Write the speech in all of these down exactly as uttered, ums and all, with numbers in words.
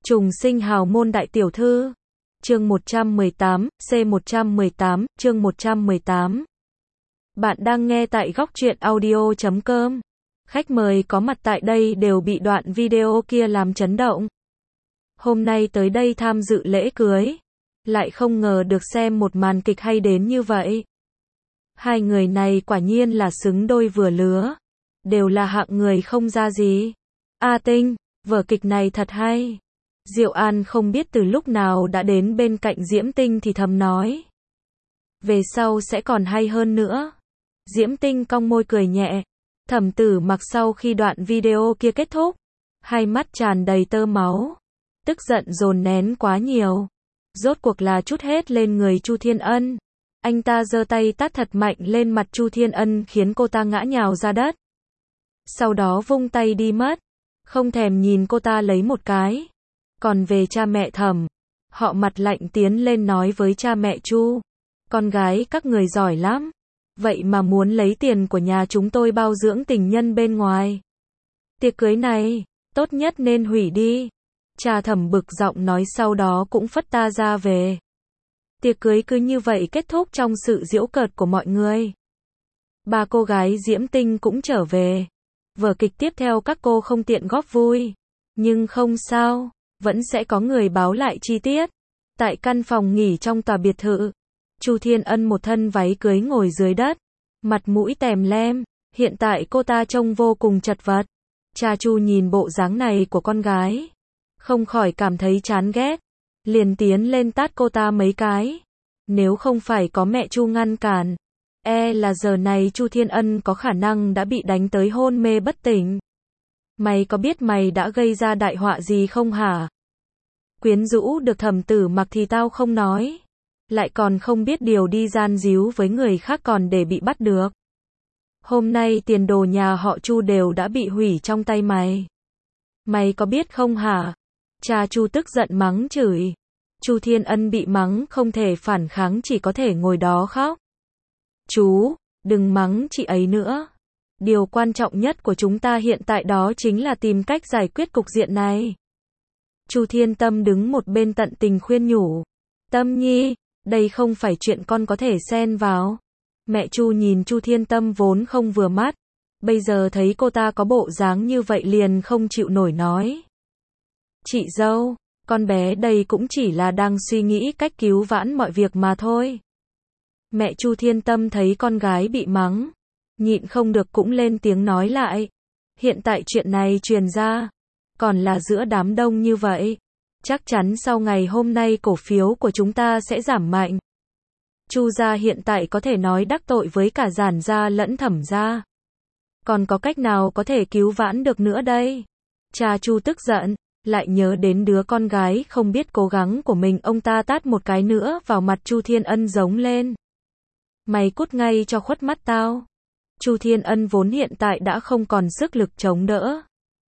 Trùng sinh hào môn đại tiểu thư. Chương một trăm mười tám, C một trăm mười tám, chương một trăm mười tám. Bạn đang nghe tại góc truyện audio chấm com. Khách mời có mặt tại đây đều bị đoạn video kia làm chấn động. Hôm nay tới đây tham dự lễ cưới, lại không ngờ được xem một màn kịch hay đến như vậy. Hai người này quả nhiên là xứng đôi vừa lứa, đều là hạng người không ra gì. A Tinh, vở kịch này thật hay. Diệu An không biết từ lúc nào đã đến bên cạnh Diễm Tinh thì thầm nói. Về sau sẽ còn hay hơn nữa. Diễm Tinh cong môi cười nhẹ. Thẩm Tử Mặc sau khi đoạn video kia kết thúc, hai mắt tràn đầy tơ máu. Tức giận dồn nén quá nhiều. Rốt cuộc là trút hết lên người Chu Thiên Ân. Anh ta giơ tay tát thật mạnh lên mặt Chu Thiên Ân khiến cô ta ngã nhào ra đất. Sau đó vung tay đi mất. Không thèm nhìn cô ta lấy một cái. Còn về cha mẹ Thẩm, họ mặt lạnh tiến lên nói với cha mẹ Chu. Con gái các người giỏi lắm. Vậy mà muốn lấy tiền của nhà chúng tôi bao dưỡng tình nhân bên ngoài. Tiệc cưới này, tốt nhất nên hủy đi. Cha Thẩm bực giọng nói sau đó cũng phất ta ra về. Tiệc cưới cứ như vậy kết thúc trong sự giễu cợt của mọi người. Ba cô gái Diễm Tinh cũng trở về. Vở kịch tiếp theo các cô không tiện góp vui. Nhưng không sao, vẫn sẽ có người báo lại chi tiết. Tại căn phòng nghỉ trong tòa biệt thự, Chu Thiên Ân một thân váy cưới ngồi dưới đất, mặt mũi tèm lem, hiện tại cô ta trông vô cùng chật vật. Cha Chu nhìn bộ dáng này của con gái, không khỏi cảm thấy chán ghét, liền tiến lên tát cô ta mấy cái. Nếu không phải có mẹ Chu ngăn cản, e là giờ này Chu Thiên Ân có khả năng đã bị đánh tới hôn mê bất tỉnh. Mày có biết mày đã gây ra đại họa gì không hả? Quyến rũ được Thẩm Tử Mặc thì tao không nói. Lại còn không biết điều đi gian díu với người khác còn để bị bắt được. Hôm nay tiền đồ nhà họ Chu đều đã bị hủy trong tay mày. Mày có biết không hả? Cha Chu tức giận mắng chửi. Chu Thiên Ân bị mắng không thể phản kháng, chỉ có thể ngồi đó khóc. Chú, đừng mắng chị ấy nữa. Điều quan trọng nhất của chúng ta hiện tại đó chính là tìm cách giải quyết cục diện này. Chu Thiên Tâm đứng một bên tận tình khuyên nhủ. Tâm Nhi, đây không phải chuyện con có thể xen vào. Mẹ Chu nhìn Chu Thiên Tâm vốn không vừa mắt. Bây giờ thấy cô ta có bộ dáng như vậy liền không chịu nổi nói. Chị dâu, con bé đây cũng chỉ là đang suy nghĩ cách cứu vãn mọi việc mà thôi. Mẹ Chu Thiên Tâm thấy con gái bị mắng, nhịn không được cũng lên tiếng nói lại. Hiện tại chuyện này truyền ra, còn là giữa đám đông như vậy, chắc chắn sau ngày hôm nay cổ phiếu của chúng ta sẽ giảm mạnh. Chu gia hiện tại có thể nói đắc tội với cả Giản gia lẫn Thẩm gia. Còn có cách nào có thể cứu vãn được nữa đây? Cha Chu tức giận, lại nhớ đến đứa con gái không biết cố gắng của mình, ông ta tát một cái nữa vào mặt Chu Thiên Ân giống lên. Mày cút ngay cho khuất mắt tao. Chu Thiên Ân vốn hiện tại đã không còn sức lực chống đỡ.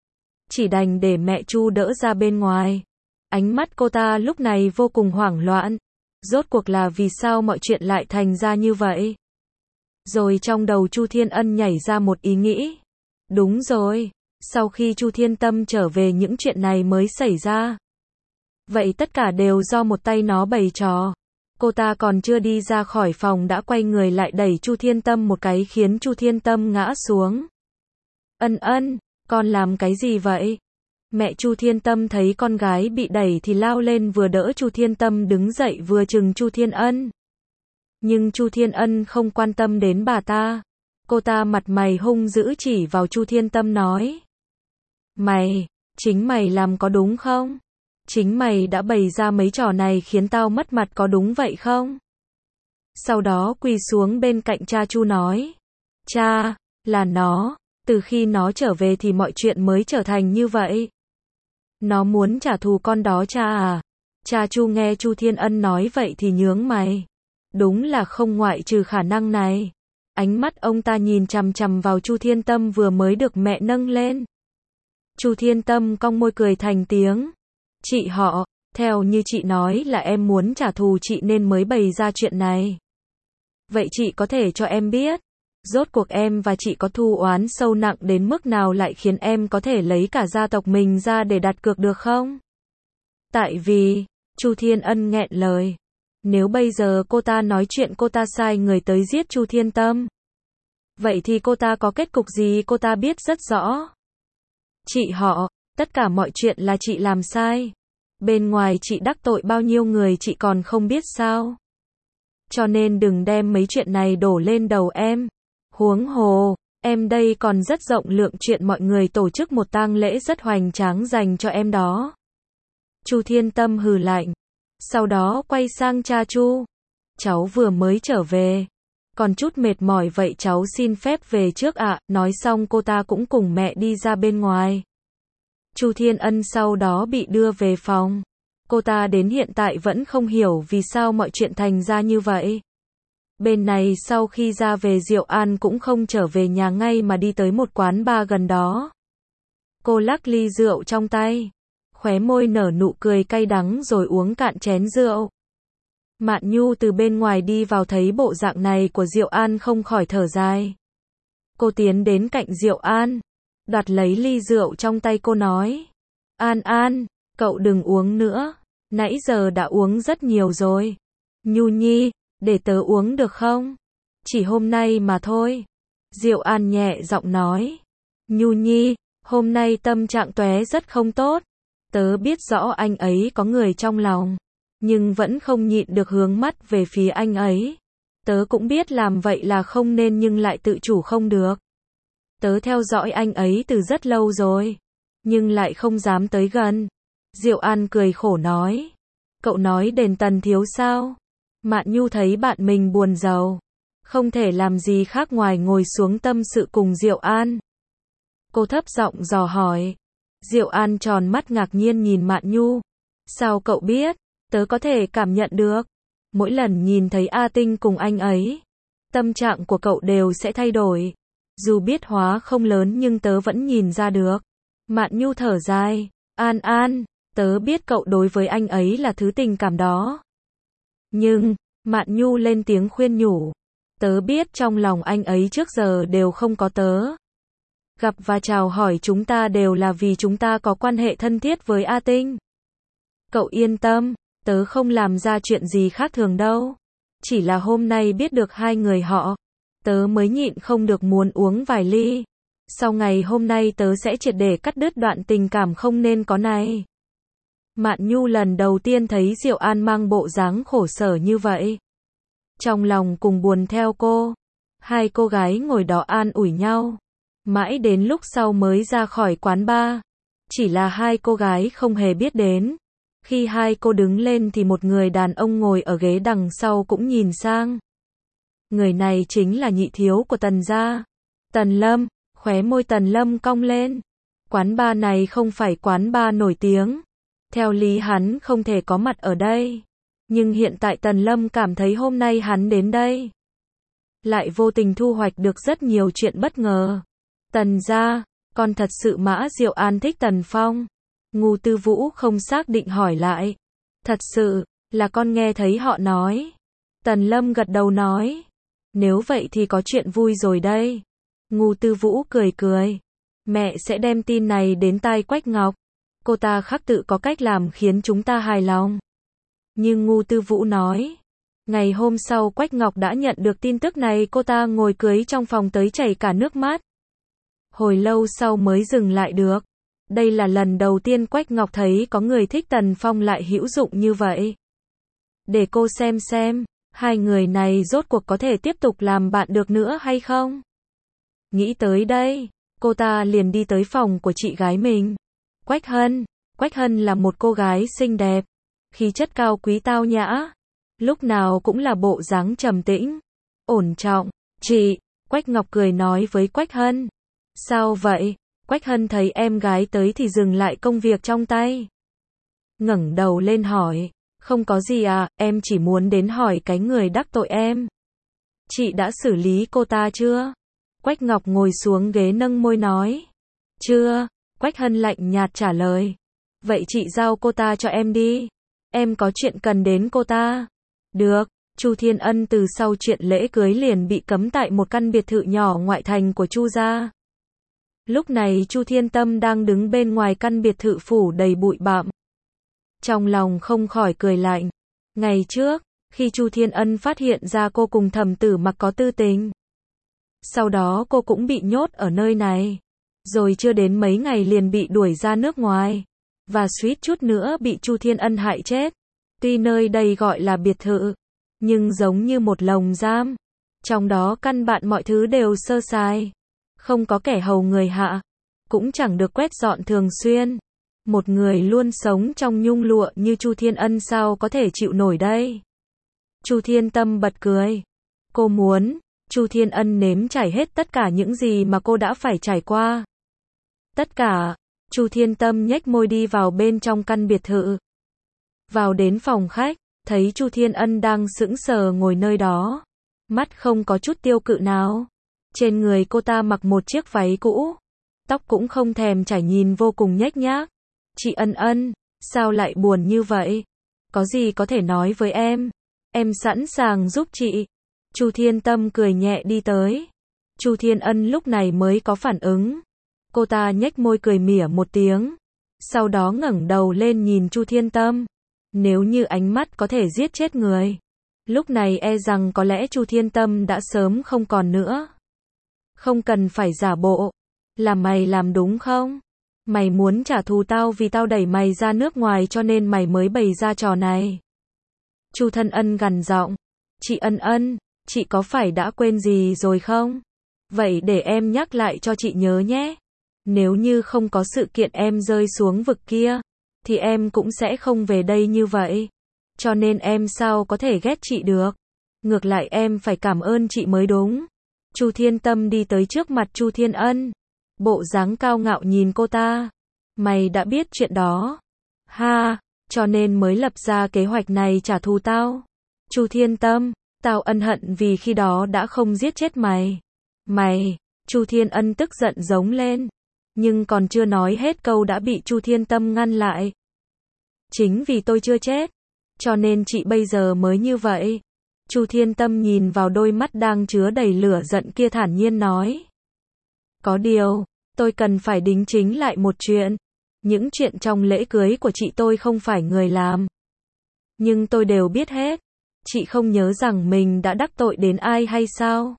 Chỉ đành để mẹ Chu đỡ ra bên ngoài. Ánh mắt cô ta lúc này vô cùng hoảng loạn. Rốt cuộc là vì sao mọi chuyện lại thành ra như vậy? Rồi trong đầu Chu Thiên Ân nhảy ra một ý nghĩ. Đúng rồi, sau khi Chu Thiên Tâm trở về những chuyện này mới xảy ra. Vậy tất cả đều do một tay nó bày trò. Cô ta còn chưa đi ra khỏi phòng đã quay người lại đẩy Chu Thiên Tâm một cái khiến Chu Thiên Tâm ngã xuống. Ân Ân, con làm cái gì vậy? Mẹ Chu Thiên Tâm thấy con gái bị đẩy thì lao lên vừa đỡ Chu Thiên Tâm đứng dậy vừa trừng Chu Thiên Ân. Nhưng Chu Thiên Ân không quan tâm đến bà ta. Cô ta mặt mày hung dữ chỉ vào Chu Thiên Tâm nói. Mày, chính mày làm có đúng không? Chính mày đã bày ra mấy trò này khiến tao mất mặt có đúng vậy không? Sau đó quỳ xuống bên cạnh cha Chu nói. Cha, là nó, từ khi nó trở về thì mọi chuyện mới trở thành như vậy. Nó muốn trả thù con đó cha à? Cha Chu nghe Chu Thiên Ân nói vậy thì nhướng mày. Đúng là không ngoại trừ khả năng này. Ánh mắt ông ta nhìn chằm chằm vào Chu Thiên Tâm vừa mới được mẹ nâng lên. Chu Thiên Tâm cong môi cười thành tiếng. Chị họ, theo như chị nói là em muốn trả thù chị nên mới bày ra chuyện này. Vậy chị có thể cho em biết, rốt cuộc em và chị có thù oán sâu nặng đến mức nào lại khiến em có thể lấy cả gia tộc mình ra để đặt cược được không? Tại vì, Chu Thiên Ân nghẹn lời. Nếu bây giờ cô ta nói chuyện cô ta sai người tới giết Chu Thiên Tâm, vậy thì cô ta có kết cục gì cô ta biết rất rõ. Chị họ, tất cả mọi chuyện là chị làm sai. Bên ngoài chị đắc tội bao nhiêu người chị còn không biết sao. Cho nên đừng đem mấy chuyện này đổ lên đầu em. Huống hồ, em đây còn rất rộng lượng chuyện mọi người tổ chức một tang lễ rất hoành tráng dành cho em đó. Chu Thiên Tâm hừ lạnh. Sau đó quay sang cha Chu. Cháu vừa mới trở về. Còn chút mệt mỏi vậy cháu xin phép về trước ạ. À. Nói xong cô ta cũng cùng mẹ đi ra bên ngoài. Chu Thiên Ân sau đó bị đưa về phòng. Cô ta đến hiện tại vẫn không hiểu vì sao mọi chuyện thành ra như vậy. Bên này sau khi ra về Diệu An cũng không trở về nhà ngay mà đi tới một quán bar gần đó. Cô lắc ly rượu trong tay, khóe môi nở nụ cười cay đắng rồi uống cạn chén rượu. Mạn Nhu từ bên ngoài đi vào thấy bộ dạng này của Diệu An không khỏi thở dài. Cô tiến đến cạnh Diệu An, đoạt lấy ly rượu trong tay cô nói. An An, cậu đừng uống nữa, nãy giờ đã uống rất nhiều rồi. Nhu Nhi, để tớ uống được không? Chỉ hôm nay mà thôi. Diệu An nhẹ giọng nói. Nhu Nhi, hôm nay tâm trạng Tuế rất không tốt. Tớ biết rõ anh ấy có người trong lòng, nhưng vẫn không nhịn được hướng mắt về phía anh ấy. Tớ cũng biết làm vậy là không nên nhưng lại tự chủ không được. Tớ theo dõi anh ấy từ rất lâu rồi, nhưng lại không dám tới gần. Diệu An cười khổ nói. Cậu nói đền Tần thiếu sao? Mạn Nhu thấy bạn mình buồn rầu, không thể làm gì khác ngoài ngồi xuống tâm sự cùng Diệu An. Cô thấp giọng dò hỏi. Diệu An tròn mắt ngạc nhiên nhìn Mạn Nhu. Sao cậu biết? Tớ có thể cảm nhận được. Mỗi lần nhìn thấy A Tinh cùng anh ấy, tâm trạng của cậu đều sẽ thay đổi. Dù biết hóa không lớn nhưng tớ vẫn nhìn ra được. Mạn Nhu thở dài. An An, tớ biết cậu đối với anh ấy là thứ tình cảm đó. Nhưng, Mạn Nhu lên tiếng khuyên nhủ. Tớ biết trong lòng anh ấy trước giờ đều không có tớ. Gặp và chào hỏi chúng ta đều là vì chúng ta có quan hệ thân thiết với A Tinh. Cậu yên tâm, tớ không làm ra chuyện gì khác thường đâu. Chỉ là hôm nay biết được hai người họ, tớ mới nhịn không được muốn uống vài ly. Sau ngày hôm nay tớ sẽ triệt để cắt đứt đoạn tình cảm không nên có này. Mạn Nhu lần đầu tiên thấy Diệu An mang bộ dáng khổ sở như vậy. Trong lòng cùng buồn theo cô. Hai cô gái ngồi đó an ủi nhau. Mãi đến lúc sau mới ra khỏi quán bar. Chỉ là hai cô gái không hề biết đến. Khi hai cô đứng lên thì một người đàn ông ngồi ở ghế đằng sau cũng nhìn sang. Người này chính là nhị thiếu của Tần gia. Tần Lâm, khóe môi Tần Lâm cong lên. Quán bar này không phải quán bar nổi tiếng. Theo lý hắn không thể có mặt ở đây. Nhưng hiện tại Tần Lâm cảm thấy hôm nay hắn đến đây, lại vô tình thu hoạch được rất nhiều chuyện bất ngờ. Tần gia, con thật sự Mã Diệu An thích Tần Phong. Ngô Tư Vũ không xác định hỏi lại. Thật sự, là con nghe thấy họ nói. Tần Lâm gật đầu nói. Nếu vậy thì có chuyện vui rồi đây. Ngô Tư Vũ cười cười. Mẹ sẽ đem tin này đến tai Quách Ngọc. Cô ta khắc tự có cách làm khiến chúng ta hài lòng. Nhưng Ngô Tư Vũ nói. Ngày hôm sau Quách Ngọc đã nhận được tin tức này cô ta ngồi cưới trong phòng tới chảy cả nước mắt. Hồi lâu sau mới dừng lại được. Đây là lần đầu tiên Quách Ngọc thấy có người thích Tần Phong lại hữu dụng như vậy. Để cô xem xem, hai người này rốt cuộc có thể tiếp tục làm bạn được nữa hay không? Nghĩ tới đây, cô ta liền đi tới phòng của chị gái mình. Quách Hân, Quách Hân là một cô gái xinh đẹp, khí chất cao quý tao nhã, lúc nào cũng là bộ dáng trầm tĩnh, ổn trọng. Chị, Quách Ngọc cười nói với Quách Hân. Sao vậy? Quách Hân thấy em gái tới thì dừng lại công việc trong tay. Ngẩng đầu lên hỏi. Không có gì à, em chỉ muốn đến hỏi cái người đắc tội em. Chị đã xử lý cô ta chưa? Quách Ngọc ngồi xuống ghế nâng môi nói. Chưa, Quách Hân lạnh nhạt trả lời. Vậy chị giao cô ta cho em đi. Em có chuyện cần đến cô ta. Được, Chu Thiên Ân từ sau chuyện lễ cưới liền bị cấm tại một căn biệt thự nhỏ ngoại thành của Chu gia. Lúc này Chu Thiên Tâm đang đứng bên ngoài căn biệt thự phủ đầy bụi bặm. Trong lòng không khỏi cười lạnh. Ngày trước, khi Chu Thiên Ân phát hiện ra cô cùng Thẩm Tử Mặc có tư tình, sau đó cô cũng bị nhốt ở nơi này, rồi chưa đến mấy ngày liền bị đuổi ra nước ngoài, và suýt chút nữa bị Chu Thiên Ân hại chết. Tuy nơi đây gọi là biệt thự, nhưng giống như một lồng giam. Trong đó căn bản mọi thứ đều sơ sài, không có kẻ hầu người hạ, cũng chẳng được quét dọn thường xuyên. Một người luôn sống trong nhung lụa như Chu Thiên Ân sao có thể chịu nổi đây? Chu Thiên Tâm bật cười. Cô muốn Chu Thiên Ân nếm trải hết tất cả những gì mà cô đã phải trải qua. Tất cả. Chu Thiên Tâm nhếch môi đi vào bên trong căn biệt thự. Vào đến phòng khách, thấy Chu Thiên Ân đang sững sờ ngồi nơi đó, mắt không có chút tiêu cự nào. Trên người cô ta mặc một chiếc váy cũ, tóc cũng không thèm chải, nhìn vô cùng nhếch nhác. Chị Ân Ân, sao lại buồn như vậy? Có gì có thể nói với em? Em sẵn sàng giúp chị. Chu Thiên Tâm cười nhẹ đi tới. Chu Thiên Ân lúc này mới có phản ứng. Cô ta nhếch môi cười mỉa một tiếng, sau đó ngẩng đầu lên nhìn Chu Thiên Tâm. Nếu như ánh mắt có thể giết chết người, lúc này e rằng có lẽ Chu Thiên Tâm đã sớm không còn nữa. Không cần phải giả bộ. Là mày làm đúng không? Mày muốn trả thù tao vì tao đẩy mày ra nước ngoài cho nên mày mới bày ra trò này. Chu Thân Ân gằn giọng. Chị Ân Ân, chị có phải đã quên gì rồi không? Vậy để em nhắc lại cho chị nhớ nhé. Nếu như không có sự kiện em rơi xuống vực kia, thì em cũng sẽ không về đây như vậy. Cho nên em sao có thể ghét chị được? Ngược lại em phải cảm ơn chị mới đúng. Chu Thiên Tâm đi tới trước mặt Chu Thiên Ân, bộ dáng cao ngạo nhìn cô ta. Mày đã biết chuyện đó. Ha, cho nên mới lập ra kế hoạch này trả thù tao. Chu Thiên Tâm, tao ân hận vì khi đó đã không giết chết mày. Mày, Chu Thiên Ân tức giận giống lên, nhưng còn chưa nói hết câu đã bị Chu Thiên Tâm ngăn lại. Chính vì tôi chưa chết, cho nên chị bây giờ mới như vậy. Chu Thiên Tâm nhìn vào đôi mắt đang chứa đầy lửa giận kia thản nhiên nói. Có điều, tôi cần phải đính chính lại một chuyện. Những chuyện trong lễ cưới của chị tôi không phải người làm. Nhưng tôi đều biết hết. Chị không nhớ rằng mình đã đắc tội đến ai hay sao?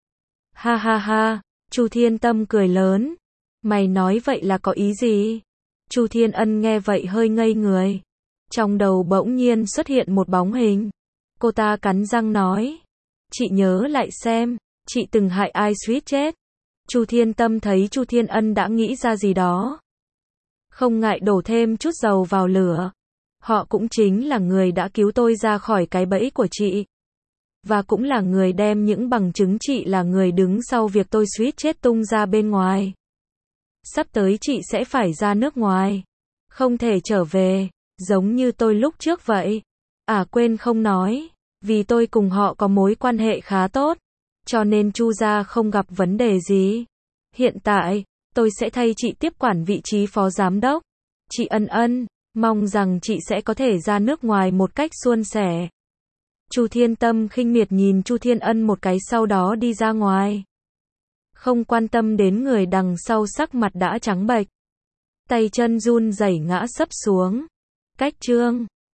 Ha ha ha, Chu Thiên Tâm cười lớn. Mày nói vậy là có ý gì? Chu Thiên Ân nghe vậy hơi ngây người. Trong đầu bỗng nhiên xuất hiện một bóng hình. Cô ta cắn răng nói. Chị nhớ lại xem, chị từng hại ai suýt chết. Chu Thiên Tâm thấy Chu Thiên Ân đã nghĩ ra gì đó, không ngại đổ thêm chút dầu vào lửa. Họ cũng chính là người đã cứu tôi ra khỏi cái bẫy của chị. Và cũng là người đem những bằng chứng chị là người đứng sau việc tôi suýt chết tung ra bên ngoài. Sắp tới chị sẽ phải ra nước ngoài, không thể trở về, giống như tôi lúc trước vậy. À quên không nói, vì tôi cùng họ có mối quan hệ khá tốt, cho nên Chu gia không gặp vấn đề gì. Hiện tại, tôi sẽ thay chị tiếp quản vị trí phó giám đốc. Chị Ân Ân, mong rằng chị sẽ có thể ra nước ngoài một cách suôn sẻ. Chu Thiên Tâm khinh miệt nhìn Chu Thiên Ân một cái sau đó đi ra ngoài. Không quan tâm đến người đằng sau sắc mặt đã trắng bệch. Tay chân run rẩy ngã sấp xuống. Cách chương